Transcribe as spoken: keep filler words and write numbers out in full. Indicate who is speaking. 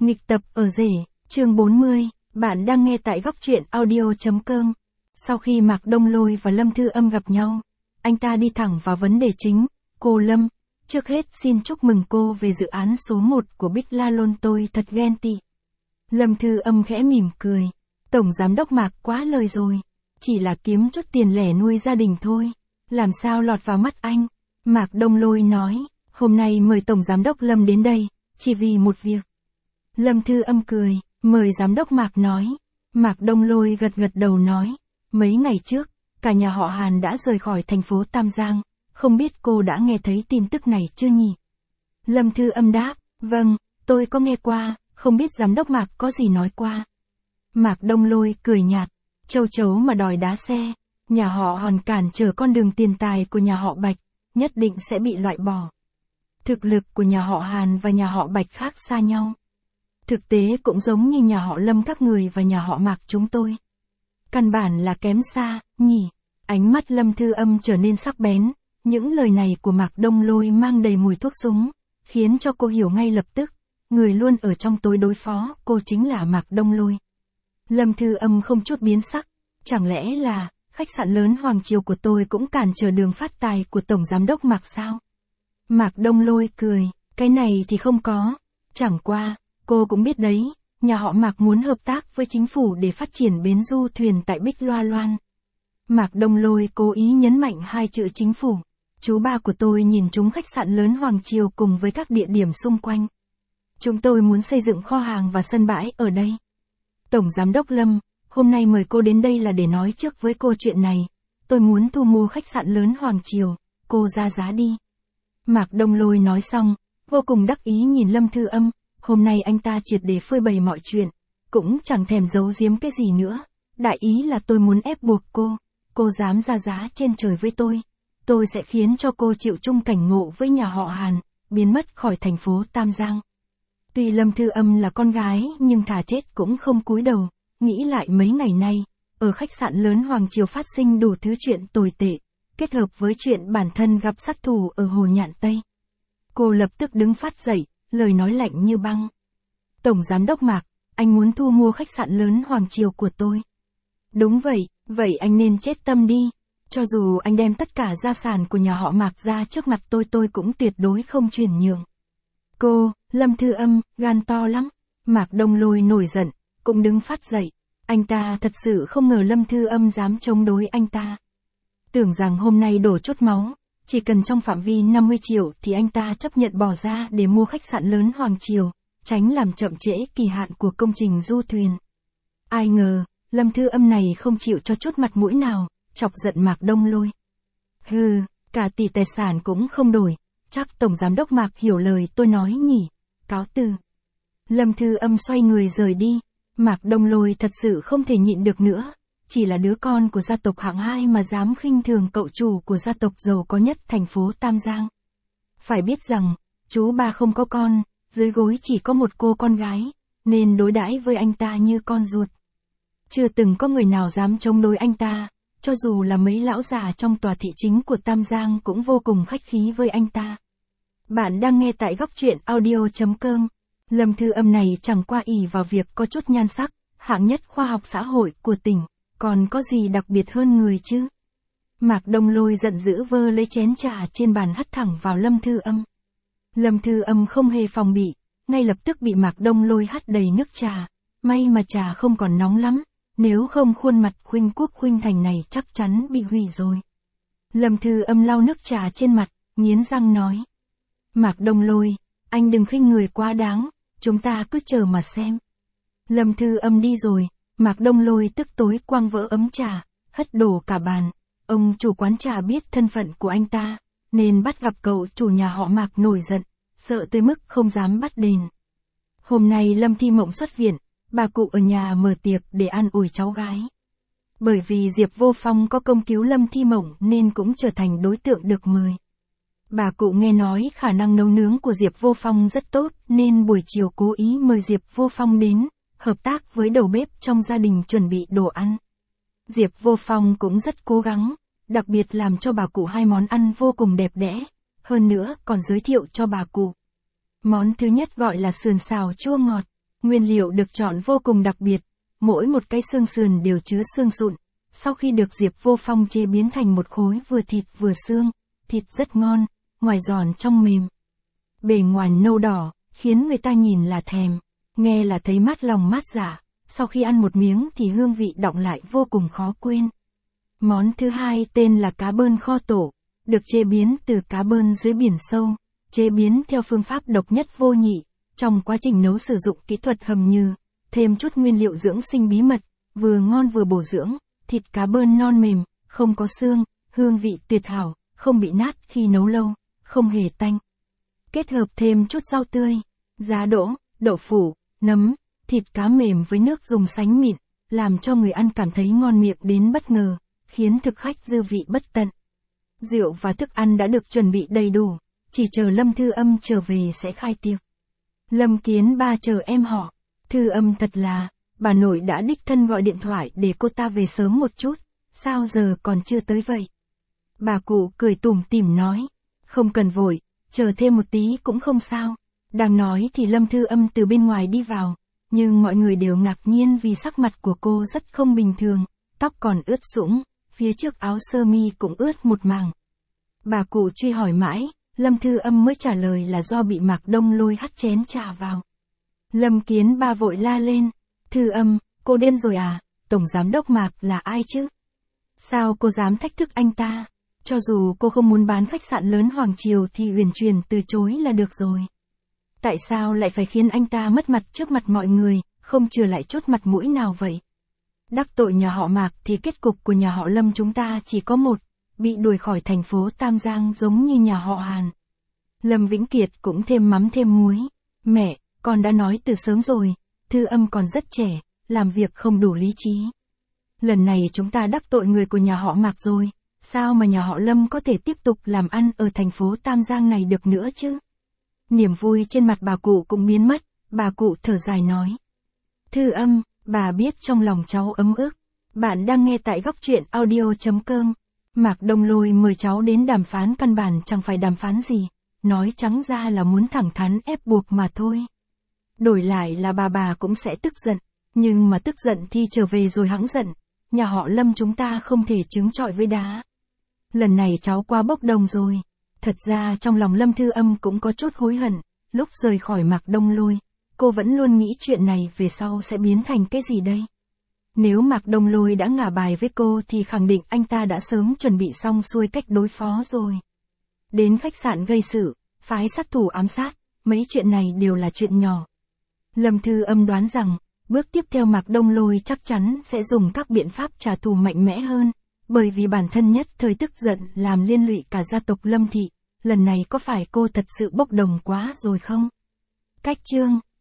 Speaker 1: Nghịch tập ở rể, chương bốn mươi, bạn đang nghe tại góc truyện audio chấm com. Sau khi Mạc Đông Lôi và Lâm Thư Âm gặp nhau, anh ta đi thẳng vào vấn đề chính. Cô Lâm, trước hết xin chúc mừng cô về dự án số một của Big Lalon, tôi thật ghen tị. Lâm Thư Âm khẽ mỉm cười. Tổng giám đốc Mạc quá lời rồi. Chỉ là kiếm chút tiền lẻ nuôi gia đình thôi. Làm sao lọt vào mắt anh? Mạc Đông Lôi nói, hôm nay mời Tổng giám đốc Lâm đến đây, chỉ vì một việc. Lâm Thư Âm cười, mời giám đốc Mạc nói. Mạc Đông Lôi gật gật đầu nói, mấy ngày trước, cả nhà họ Hàn đã rời khỏi thành phố Tam Giang, không biết cô đã nghe thấy tin tức này chưa nhỉ? Lâm Thư Âm đáp, vâng, tôi có nghe qua, không biết giám đốc Mạc có gì nói qua. Mạc Đông Lôi cười nhạt, châu chấu mà đòi đá xe, nhà họ Hàn cản trở con đường tiền tài của nhà họ Bạch, nhất định sẽ bị loại bỏ. Thực lực của nhà họ Hàn và nhà họ Bạch khác xa nhau. Thực tế cũng giống như nhà họ Lâm các người và nhà họ Mạc chúng tôi. Căn bản là kém xa, nhỉ? Ánh mắt Lâm Thư Âm trở nên sắc bén, những lời này của Mạc Đông Lôi mang đầy mùi thuốc súng, khiến cho cô hiểu ngay lập tức, người luôn ở trong tối đối phó, cô chính là Mạc Đông Lôi. Lâm Thư Âm không chút biến sắc, chẳng lẽ là, khách sạn lớn Hoàng Triều của tôi cũng cản trở đường phát tài của Tổng Giám đốc Mạc sao? Mạc Đông Lôi cười, cái này thì không có, chẳng qua, cô cũng biết đấy, nhà họ Mạc muốn hợp tác với chính phủ để phát triển bến du thuyền tại Bích Loa Loan. Mạc Đông Lôi cố ý nhấn mạnh hai chữ chính phủ. Chú ba của tôi nhìn trúng khách sạn lớn Hoàng Triều cùng với các địa điểm xung quanh. Chúng tôi muốn xây dựng kho hàng và sân bãi ở đây. Tổng Giám đốc Lâm, hôm nay mời cô đến đây là để nói trước với cô chuyện này. Tôi muốn thu mua khách sạn lớn Hoàng Triều, cô ra giá đi. Mạc Đông Lôi nói xong, vô cùng đắc ý nhìn Lâm Thư Âm. Hôm nay anh ta triệt để phơi bày mọi chuyện, cũng chẳng thèm giấu giếm cái gì nữa. Đại ý là tôi muốn ép buộc cô, cô dám ra giá trên trời với tôi. Tôi sẽ khiến cho cô chịu chung cảnh ngộ với nhà họ Hàn, biến mất khỏi thành phố Tam Giang. Tuy Lâm Thư Âm là con gái nhưng thà chết cũng không cúi đầu, nghĩ lại mấy ngày nay, ở khách sạn lớn Hoàng Triều phát sinh đủ thứ chuyện tồi tệ, kết hợp với chuyện bản thân gặp sát thủ ở Hồ Nhạn Tây. Cô lập tức đứng phát dậy, lời nói lạnh như băng. Tổng Giám đốc Mạc, anh muốn thu mua khách sạn lớn Hoàng Triều của tôi. Đúng vậy, vậy anh nên chết tâm đi. Cho dù anh đem tất cả gia sản của nhà họ Mạc ra trước mặt tôi tôi cũng tuyệt đối không chuyển nhượng. Cô, Lâm Thư Âm, gan to lắm. Mạc Đông Lôi nổi giận, cũng đứng phát dậy. Anh ta thật sự không ngờ Lâm Thư Âm dám chống đối anh ta. Tưởng rằng hôm nay đổ chút máu, chỉ cần trong phạm vi năm mươi triệu thì anh ta chấp nhận bỏ ra để mua khách sạn lớn Hoàng Triều, tránh làm chậm trễ kỳ hạn của công trình du thuyền. Ai ngờ, Lâm Thư Âm này không chịu cho chút mặt mũi nào, chọc giận Mạc Đông Lôi. Hừ, cả tỷ tài sản cũng không đổi, chắc Tổng Giám đốc Mạc hiểu lời tôi nói nhỉ, cáo từ. Lâm Thư Âm xoay người rời đi, Mạc Đông Lôi thật sự không thể nhịn được nữa. Chỉ là đứa con của gia tộc hạng hai mà dám khinh thường cậu chủ của gia tộc giàu có nhất thành phố Tam Giang. Phải biết rằng, chú ba không có con, dưới gối chỉ có một cô con gái, nên đối đãi với anh ta như con ruột. Chưa từng có người nào dám chống đối anh ta, cho dù là mấy lão già trong tòa thị chính của Tam Giang cũng vô cùng khách khí với anh ta. Bạn đang nghe tại góc truyện audio chấm com. Lâm Thư Âm này chẳng qua ỷ vào việc có chút nhan sắc, hạng nhất khoa học xã hội của tỉnh. Còn có gì đặc biệt hơn người chứ? Mạc Đông Lôi giận dữ vơ lấy chén trà trên bàn hất thẳng vào Lâm Thư Âm. Lâm Thư Âm không hề phòng bị, ngay lập tức bị Mạc Đông Lôi hắt đầy nước trà. May mà trà không còn nóng lắm, nếu không khuôn mặt Khuynh Quốc Khuynh Thành này chắc chắn bị hủy rồi. Lâm Thư Âm lau nước trà trên mặt, nghiến răng nói. Mạc Đông Lôi, anh đừng khinh người quá đáng, chúng ta cứ chờ mà xem. Lâm Thư Âm đi rồi. Mạc Đông Lôi tức tối quăng vỡ ấm trà, hất đổ cả bàn. Ông chủ quán trà biết thân phận của anh ta, nên bắt gặp cậu chủ nhà họ Mạc nổi giận, sợ tới mức không dám bắt đền. Hôm nay Lâm Thi Mộng xuất viện, bà cụ ở nhà mở tiệc để an ủi cháu gái. Bởi vì Diệp Vô Phong có công cứu Lâm Thi Mộng nên cũng trở thành đối tượng được mời. Bà cụ nghe nói khả năng nấu nướng của Diệp Vô Phong rất tốt nên buổi chiều cố ý mời Diệp Vô Phong đến, hợp tác với đầu bếp trong gia đình chuẩn bị đồ ăn. Diệp Vô Phong cũng rất cố gắng, đặc biệt làm cho bà cụ hai món ăn vô cùng đẹp đẽ, hơn nữa còn giới thiệu cho bà cụ. Món thứ nhất gọi là sườn xào chua ngọt, Nguyên liệu được chọn vô cùng đặc biệt, mỗi một cái xương sườn đều chứa xương sụn, sau khi được Diệp Vô Phong chế biến thành một khối vừa thịt vừa xương, thịt rất ngon, ngoài giòn trong mềm. Bề ngoài nâu đỏ, khiến người ta nhìn là thèm, nghe là thấy mát lòng mát dạ, sau khi ăn một miếng thì hương vị đọng lại vô cùng khó quên. Món thứ hai tên là cá bơn kho tổ, được chế biến từ cá bơn dưới biển sâu, chế biến theo phương pháp độc nhất vô nhị, trong quá trình nấu sử dụng kỹ thuật hầm nhừ, thêm chút nguyên liệu dưỡng sinh bí mật, vừa ngon vừa bổ dưỡng, thịt cá bơn non mềm, không có xương, hương vị tuyệt hảo, không bị nát khi nấu lâu, không hề tanh. Kết hợp thêm chút rau tươi, giá đỗ, đậu phụ, nấm, thịt cá mềm với nước dùng sánh mịn, làm cho người ăn cảm thấy ngon miệng đến bất ngờ, khiến thực khách dư vị bất tận. Rượu và thức ăn đã được chuẩn bị đầy đủ, chỉ chờ Lâm Thư Âm trở về sẽ khai tiệc. Lâm Kiến Ba chờ em họ, Thư Âm thật là, bà nội đã đích thân gọi điện thoại để cô ta về sớm một chút, sao giờ còn chưa tới vậy? Bà cụ cười tủm tỉm nói, không cần vội, chờ thêm một tí cũng không sao. Đang nói thì Lâm Thư Âm từ bên ngoài đi vào, nhưng mọi người đều ngạc nhiên vì sắc mặt của cô rất không bình thường, tóc còn ướt sũng, phía trước áo sơ mi cũng ướt một mảng. Bà cụ truy hỏi mãi, Lâm Thư Âm mới trả lời là do bị Mạc Đông Lôi hắt chén trà vào. Lâm Kiến Ba vội la lên, Thư Âm, cô điên rồi à, Tổng Giám đốc Mạc là ai chứ? Sao cô dám thách thức anh ta? Cho dù cô không muốn bán khách sạn lớn Hoàng Triều thì uyển chuyển từ chối là được rồi. Tại sao lại phải khiến anh ta mất mặt trước mặt mọi người, không chừa lại chút mặt mũi nào vậy? Đắc tội nhà họ Mạc thì kết cục của nhà họ Lâm chúng ta chỉ có một, bị đuổi khỏi thành phố Tam Giang giống như nhà họ Hàn. Lâm Vĩnh Kiệt cũng thêm mắm thêm muối. Mẹ, con đã nói từ sớm rồi, Thư Âm còn rất trẻ, làm việc không đủ lý trí. Lần này chúng ta đắc tội người của nhà họ Mạc rồi, sao mà nhà họ Lâm có thể tiếp tục làm ăn ở thành phố Tam Giang này được nữa chứ? Niềm vui trên mặt bà cụ cũng biến mất, bà cụ thở dài nói. Thư Âm, bà biết trong lòng cháu ấm ức. Bạn đang nghe tại góc truyện audio chấm com. Mạc Đông Lôi mời cháu đến đàm phán căn bản chẳng phải đàm phán gì, nói trắng ra là muốn thẳng thắn ép buộc mà thôi. Đổi lại là bà bà cũng sẽ tức giận, nhưng mà tức giận thì trở về rồi hẵng giận, nhà họ Lâm chúng ta không thể trứng trọi với đá. Lần này cháu qua bốc đồng rồi. Thật ra trong lòng Lâm Thư Âm cũng có chút hối hận, lúc rời khỏi Mạc Đông Lôi, cô vẫn luôn nghĩ chuyện này về sau sẽ biến thành cái gì đây. Nếu Mạc Đông Lôi đã ngả bài với cô thì khẳng định anh ta đã sớm chuẩn bị xong xuôi cách đối phó rồi. Đến khách sạn gây sự, phái sát thủ ám sát, mấy chuyện này đều là chuyện nhỏ. Lâm Thư Âm đoán rằng, bước tiếp theo Mạc Đông Lôi chắc chắn sẽ dùng các biện pháp trả thù mạnh mẽ hơn, bởi vì bản thân nhất thời tức giận làm liên lụy cả gia tộc Lâm thị, lần này có phải cô thật sự bốc đồng quá rồi không? Cách chương